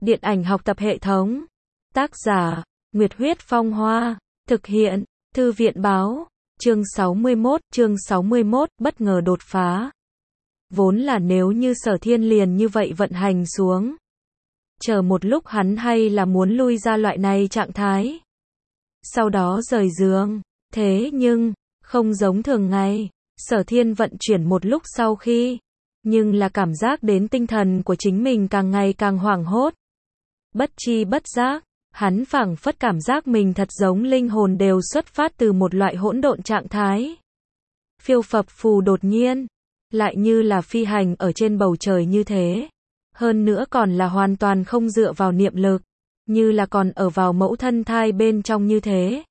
Điện ảnh học tập hệ thống. Tác giả, Nguyệt Huyết Phong Hoa. Thực hiện, Thư viện Báo. Chương 61, bất ngờ đột phá. Vốn là nếu như Sở Thiên liền như vậy vận hành xuống. Chờ một lúc hắn hay là muốn lui ra loại này trạng thái. Sau đó rời giường. Thế nhưng, không giống thường ngày, Sở Thiên vận chuyển một lúc sau khi, nhưng là cảm giác đến tinh thần của chính mình càng ngày càng hoảng hốt. Bất chi bất giác, hắn phảng phất cảm giác mình thật giống linh hồn đều xuất phát từ một loại hỗn độn trạng thái. Phiêu phập phù đột nhiên, lại như là phi hành ở trên bầu trời như thế. Hơn nữa còn là hoàn toàn không dựa vào niệm lực, như là còn ở vào mẫu thân thai bên trong như thế.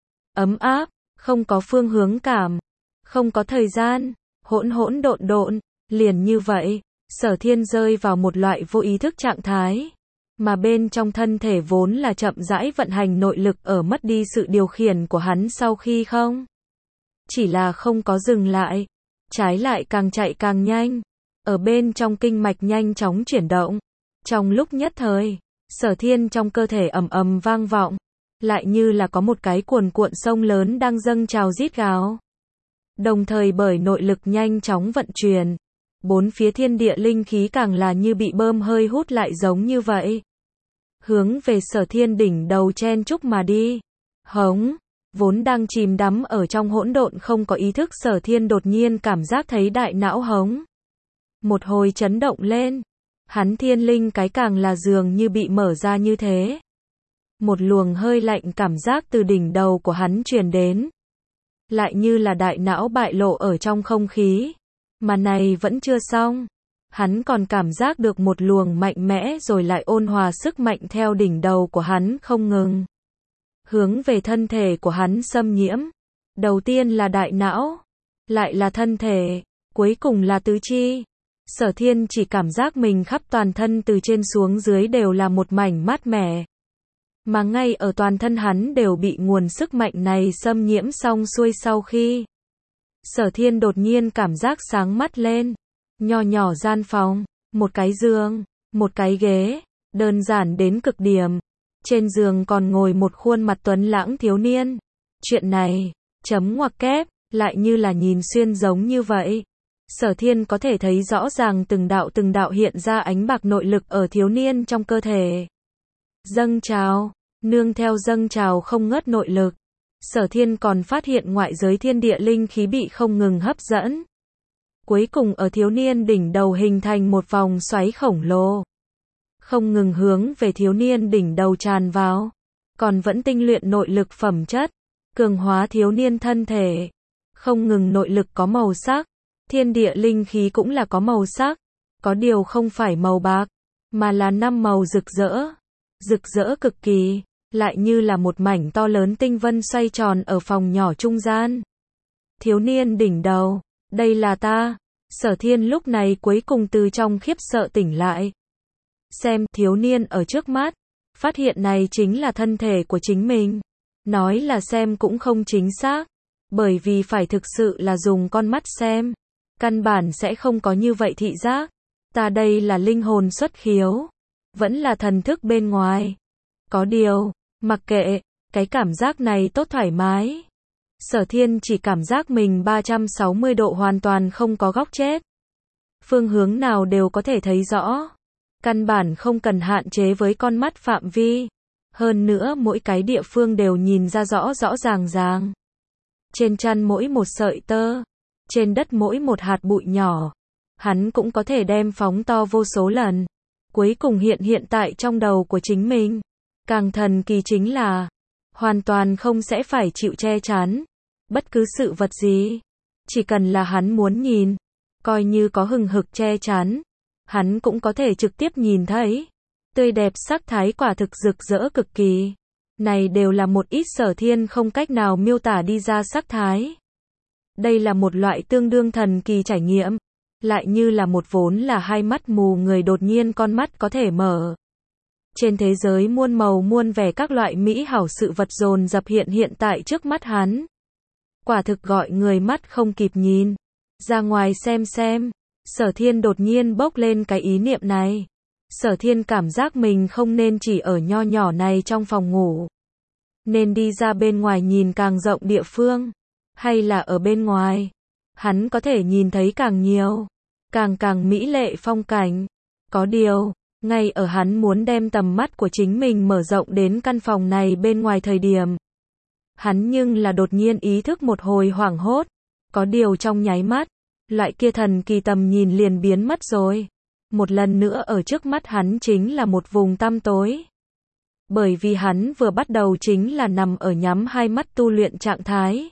Ấm áp, không có phương hướng cảm, không có thời gian, hỗn hỗn độn độn, liền như vậy, Sở Thiên rơi vào một loại vô ý thức trạng thái, mà bên trong thân thể vốn là chậm rãi vận hành nội lực ở mất đi sự điều khiển của hắn sau khi không. Chỉ là không có dừng lại, trái lại càng chạy càng nhanh, ở bên trong kinh mạch nhanh chóng chuyển động. Trong lúc nhất thời, Sở Thiên trong cơ thể ầm ầm vang vọng, lại như là có một cái cuồn cuộn sông lớn đang dâng trào rít gào. Đồng thời bởi nội lực nhanh chóng vận chuyển, bốn phía thiên địa linh khí càng là như bị bơm hơi hút lại giống như vậy. Hướng về Sở Thiên đỉnh đầu chen chúc mà đi. Hống, vốn đang chìm đắm ở trong hỗn độn không có ý thức Sở Thiên đột nhiên cảm giác thấy đại não hống. Một hồi chấn động lên, hắn thiên linh cái càng là dường như bị mở ra như thế. Một luồng hơi lạnh cảm giác từ đỉnh đầu của hắn truyền đến. Lại như là đại não bại lộ ở trong không khí. Mà này vẫn chưa xong. Hắn còn cảm giác được một luồng mạnh mẽ rồi lại ôn hòa sức mạnh theo đỉnh đầu của hắn không ngừng. Hướng về thân thể của hắn xâm nhiễm. Đầu tiên là đại não, lại là thân thể, cuối cùng là tứ chi. Sở Thiên chỉ cảm giác mình khắp toàn thân từ trên xuống dưới đều là một mảnh mát mẻ. Mà ngay ở toàn thân hắn đều bị nguồn sức mạnh này xâm nhiễm xong xuôi sau khi. Sở Thiên đột nhiên cảm giác sáng mắt lên. Nho nhỏ gian phòng, một cái giường, một cái ghế, đơn giản đến cực điểm. Trên giường còn ngồi một khuôn mặt tuấn lãng thiếu niên. Chuyện này, chấm ngoặc kép, lại như là nhìn xuyên giống như vậy. Sở Thiên có thể thấy rõ ràng từng đạo hiện ra ánh bạc nội lực ở thiếu niên trong cơ thể. Dâng trào, nương theo dâng trào không ngớt nội lực. Sở Thiên còn phát hiện ngoại giới thiên địa linh khí bị không ngừng hấp dẫn. Cuối cùng ở thiếu niên đỉnh đầu hình thành một vòng xoáy khổng lồ. Không ngừng hướng về thiếu niên đỉnh đầu tràn vào. Còn vẫn tinh luyện nội lực phẩm chất. Cường hóa thiếu niên thân thể. Không ngừng nội lực có màu sắc. Thiên địa linh khí cũng là có màu sắc. Có điều không phải màu bạc. Mà là 5 màu rực rỡ. Rực rỡ cực kỳ. Lại như là một mảnh to lớn tinh vân xoay tròn ở phòng nhỏ trung gian. Thiếu niên đỉnh đầu. Đây là ta. Sở Thiên lúc này cuối cùng từ trong khiếp sợ tỉnh lại. Xem thiếu niên ở trước mắt. Phát hiện này chính là thân thể của chính mình. Nói là xem cũng không chính xác. Bởi vì phải thực sự là dùng con mắt xem. Căn bản sẽ không có như vậy thị giác. Ta đây là linh hồn xuất khiếu. Vẫn là thần thức bên ngoài. Có điều, mặc kệ, cái cảm giác này tốt thoải mái. Sở Thiên chỉ cảm giác mình 360 độ hoàn toàn không có góc chết. Phương hướng nào đều có thể thấy rõ. Căn bản không cần hạn chế với con mắt phạm vi. Hơn nữa mỗi cái địa phương đều nhìn ra rõ rõ ràng ràng. Trên chăn mỗi một sợi tơ. Trên đất mỗi một hạt bụi nhỏ. Hắn cũng có thể đem phóng to vô số lần. Cuối cùng hiện tại trong đầu của chính mình. Càng thần kỳ chính là hoàn toàn không sẽ phải chịu che chắn. Bất cứ sự vật gì. Chỉ cần là hắn muốn nhìn. Coi như có hừng hực che chắn. Hắn cũng có thể trực tiếp nhìn thấy. Tươi đẹp sắc thái quả thực rực rỡ cực kỳ. Này đều là một ít Sở Thiên không cách nào miêu tả đi ra sắc thái. Đây là một loại tương đương thần kỳ trải nghiệm. Lại như là một vốn là hai mắt mù người đột nhiên con mắt có thể mở. Trên thế giới muôn màu muôn vẻ các loại mỹ hảo sự vật dồn dập hiện tại trước mắt hắn. Quả thực gọi người mắt không kịp nhìn. Ra ngoài xem. Sở Thiên đột nhiên bốc lên cái ý niệm này. Sở Thiên cảm giác mình không nên chỉ ở nho nhỏ này trong phòng ngủ. Nên đi ra bên ngoài nhìn càng rộng địa phương. Hay là ở bên ngoài, hắn có thể nhìn thấy càng nhiều, càng mỹ lệ phong cảnh. Có điều, ngay ở hắn muốn đem tầm mắt của chính mình mở rộng đến căn phòng này bên ngoài thời điểm, hắn nhưng là đột nhiên ý thức một hồi hoảng hốt. Có điều trong nháy mắt, loại kia thần kỳ tầm nhìn liền biến mất rồi. Một lần nữa ở trước mắt hắn chính là một vùng tăm tối. Bởi vì hắn vừa bắt đầu chính là nằm ở nhắm hai mắt tu luyện trạng thái.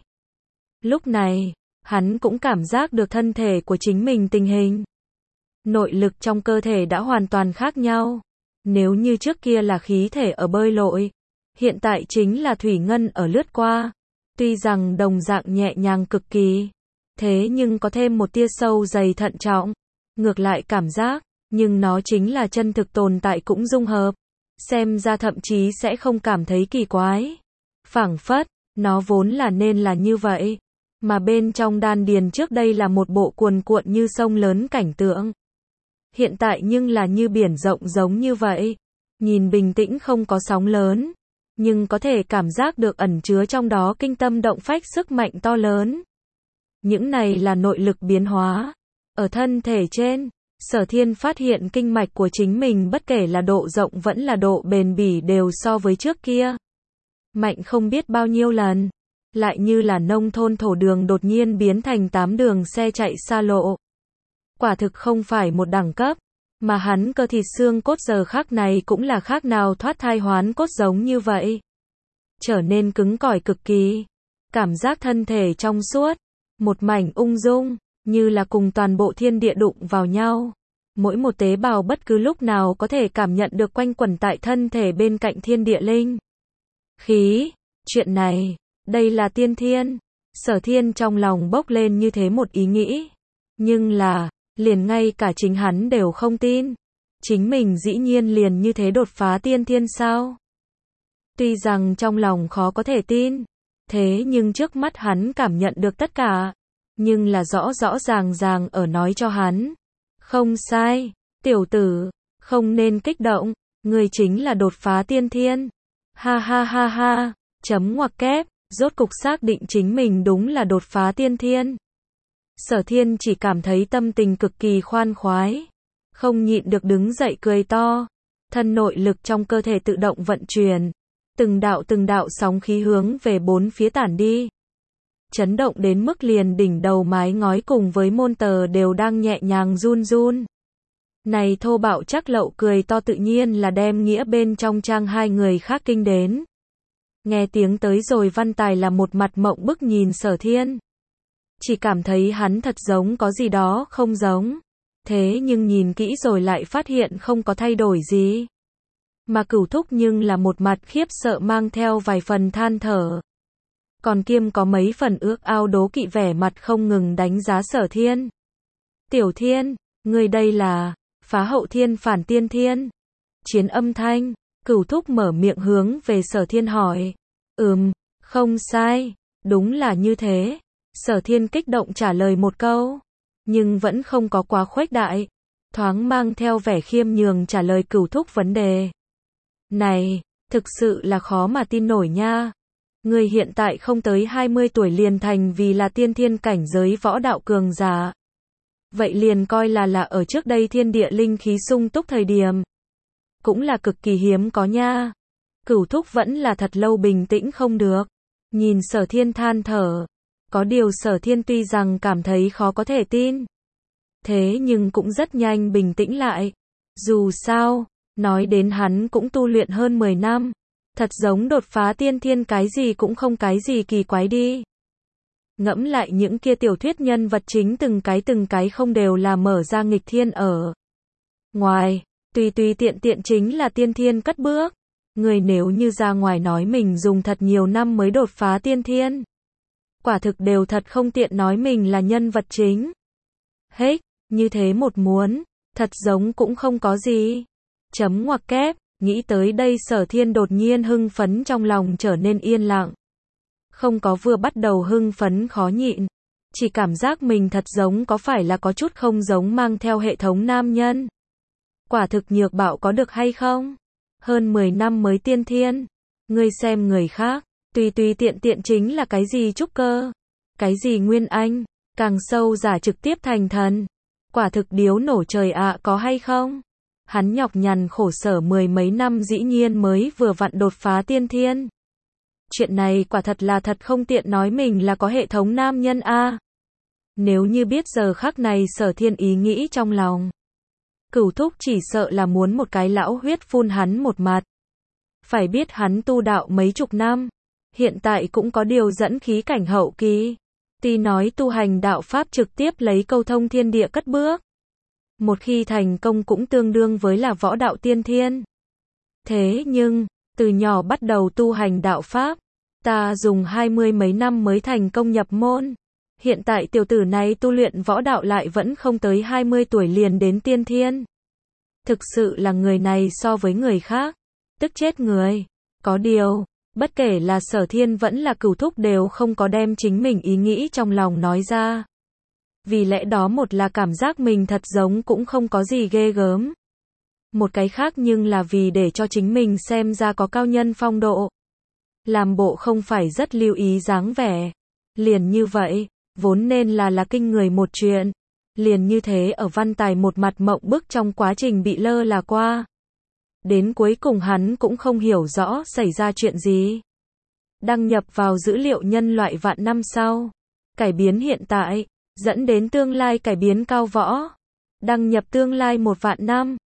Lúc này, hắn cũng cảm giác được thân thể của chính mình tình hình. Nội lực trong cơ thể đã hoàn toàn khác nhau. Nếu như trước kia là khí thể ở bơi lội, hiện tại chính là thủy ngân ở lướt qua. Tuy rằng đồng dạng nhẹ nhàng cực kỳ, thế nhưng có thêm một tia sâu dày thận trọng. Ngược lại cảm giác, nhưng nó chính là chân thực tồn tại cũng dung hợp. Xem ra thậm chí sẽ không cảm thấy kỳ quái. Phảng phất, nó vốn là nên là như vậy. Mà bên trong đan điền trước đây là một bộ cuồn cuộn như sông lớn cảnh tượng. Hiện tại nhưng là như biển rộng giống như vậy. Nhìn bình tĩnh không có sóng lớn. Nhưng có thể cảm giác được ẩn chứa trong đó kinh tâm động phách sức mạnh to lớn. Những này là nội lực biến hóa. Ở thân thể trên, Sở Thiên phát hiện kinh mạch của chính mình bất kể là độ rộng vẫn là độ bền bỉ đều so với trước kia mạnh không biết bao nhiêu lần. Lại như là nông thôn thổ đường đột nhiên biến thành 8 đường xe chạy xa lộ. Quả thực không phải một đẳng cấp, mà hắn cơ thịt xương cốt giờ khắc này cũng là khác nào thoát thai hoán cốt giống như vậy. Trở nên cứng cỏi cực kỳ. Cảm giác thân thể trong suốt, một mảnh ung dung, như là cùng toàn bộ thiên địa đụng vào nhau. Mỗi một tế bào bất cứ lúc nào có thể cảm nhận được quanh quẩn tại thân thể bên cạnh thiên địa linh khí. Chuyện này, đây là tiên thiên. Sở Thiên trong lòng bốc lên như thế một ý nghĩ. Nhưng là, liền ngay cả chính hắn đều không tin. Chính mình dĩ nhiên liền như thế đột phá tiên thiên sao? Tuy rằng trong lòng khó có thể tin, thế nhưng trước mắt hắn cảm nhận được tất cả. Nhưng là rõ rõ ràng ở nói cho hắn. Không sai, tiểu tử, không nên kích động, người chính là đột phá tiên thiên. Ha ha ha ha, chấm ngoặc kép, rốt cục xác định chính mình đúng là đột phá tiên thiên. Sở Thiên chỉ cảm thấy tâm tình cực kỳ khoan khoái, không nhịn được đứng dậy cười to. Thân nội lực trong cơ thể tự động vận chuyển, từng đạo sóng khí hướng về bốn phía tản đi. Chấn động đến mức liền đỉnh đầu mái ngói cùng với môn tờ đều đang nhẹ nhàng run run. Này thô bạo chắc lậu cười to tự nhiên là đem nghĩa bên trong trang hai người khác kinh đến. Nghe tiếng tới rồi Văn Tài là một mặt mộng bức nhìn Sở Thiên. Chỉ cảm thấy hắn thật giống có gì đó không giống. Thế nhưng nhìn kỹ rồi lại phát hiện không có thay đổi gì. Mà Cửu Thúc nhưng là một mặt khiếp sợ mang theo vài phần than thở. Còn Kiêm có mấy phần ước ao đố kỵ vẻ mặt không ngừng đánh giá Sở Thiên. Tiểu Thiên, người đây là phá hậu thiên phản tiên thiên. Chiến âm thanh, Cửu Thúc mở miệng hướng về Sở Thiên hỏi. Không sai, đúng là như thế. Sở Thiên kích động trả lời một câu, nhưng vẫn không có quá khuếch đại, thoáng mang theo vẻ khiêm nhường trả lời Cửu Thúc vấn đề. Này, thực sự là khó mà tin nổi nha. Người hiện tại không tới 20 tuổi liền thành vì là tiên thiên cảnh giới võ đạo cường giả. Vậy liền coi là ở trước đây thiên địa linh khí sung túc thời điểm. Cũng là cực kỳ hiếm có nha. Cửu Thúc vẫn là thật lâu bình tĩnh không được. Nhìn Sở Thiên than thở. Có điều Sở Thiên tuy rằng cảm thấy khó có thể tin. Thế nhưng cũng rất nhanh bình tĩnh lại. Dù sao, nói đến hắn cũng tu luyện hơn 10 năm. Thật giống đột phá tiên thiên cái gì cũng không cái gì kỳ quái đi. Ngẫm lại những kia tiểu thuyết nhân vật chính từng cái không đều là mở ra nghịch thiên ở ngoài, tùy tiện chính là tiên thiên cất bước. Người nếu như ra ngoài nói mình dùng thật nhiều năm mới đột phá tiên thiên. Quả thực đều thật không tiện nói mình là nhân vật chính. Hết, như thế một muốn, thật giống cũng không có gì. Chấm ngoặc kép, nghĩ tới đây Sở Thiên đột nhiên hưng phấn trong lòng trở nên yên lặng. Không có vừa bắt đầu hưng phấn khó nhịn, chỉ cảm giác mình thật giống có phải là có chút không giống mang theo hệ thống nam nhân. Quả thực nhược bạo có được hay không? Hơn 10 năm mới tiên thiên. Ngươi xem người khác, tùy tùy tiện tiện chính là cái gì trúc cơ, cái gì nguyên anh, càng sâu giả trực tiếp thành thần. Quả thực điếu nổ trời ạ, có hay không? Hắn nhọc nhằn khổ sở 10 mấy năm dĩ nhiên mới vừa vặn đột phá tiên thiên. Chuyện này quả thật là thật không tiện nói mình là có hệ thống nam nhân a. Nếu như biết giờ khắc này Sở Thiên ý nghĩ trong lòng, Cửu thúc chỉ sợ là muốn một cái lão huyết phun hắn một mặt. Phải biết hắn tu đạo mấy chục năm, hiện tại cũng có điều dẫn khí cảnh hậu kỳ. Tuy nói tu hành đạo pháp trực tiếp lấy câu thông thiên địa cất bước, một khi thành công cũng tương đương với là võ đạo tiên thiên. Thế nhưng, từ nhỏ bắt đầu tu hành đạo pháp, ta dùng 20 mấy năm mới thành công nhập môn. Hiện tại tiểu tử này tu luyện võ đạo lại vẫn không tới 20 tuổi liền đến tiên thiên. Thực sự là người này so với người khác, tức chết người. Có điều, bất kể là Sở Thiên vẫn là Cửu thúc đều không có đem chính mình ý nghĩ trong lòng nói ra. Vì lẽ đó một là cảm giác mình thật giống cũng không có gì ghê gớm. Một cái khác nhưng là vì để cho chính mình xem ra có cao nhân phong độ. Làm bộ không phải rất lưu ý dáng vẻ. Liền như vậy, vốn nên là kinh người một chuyện. Liền như thế ở văn tài một mặt mộng bức trong quá trình bị lơ là qua. Đến cuối cùng hắn cũng không hiểu rõ xảy ra chuyện gì. Đăng nhập vào dữ liệu nhân loại vạn năm sau. Cải biến hiện tại, dẫn đến tương lai cải biến cao võ. Đăng nhập tương lai 1 vạn năm.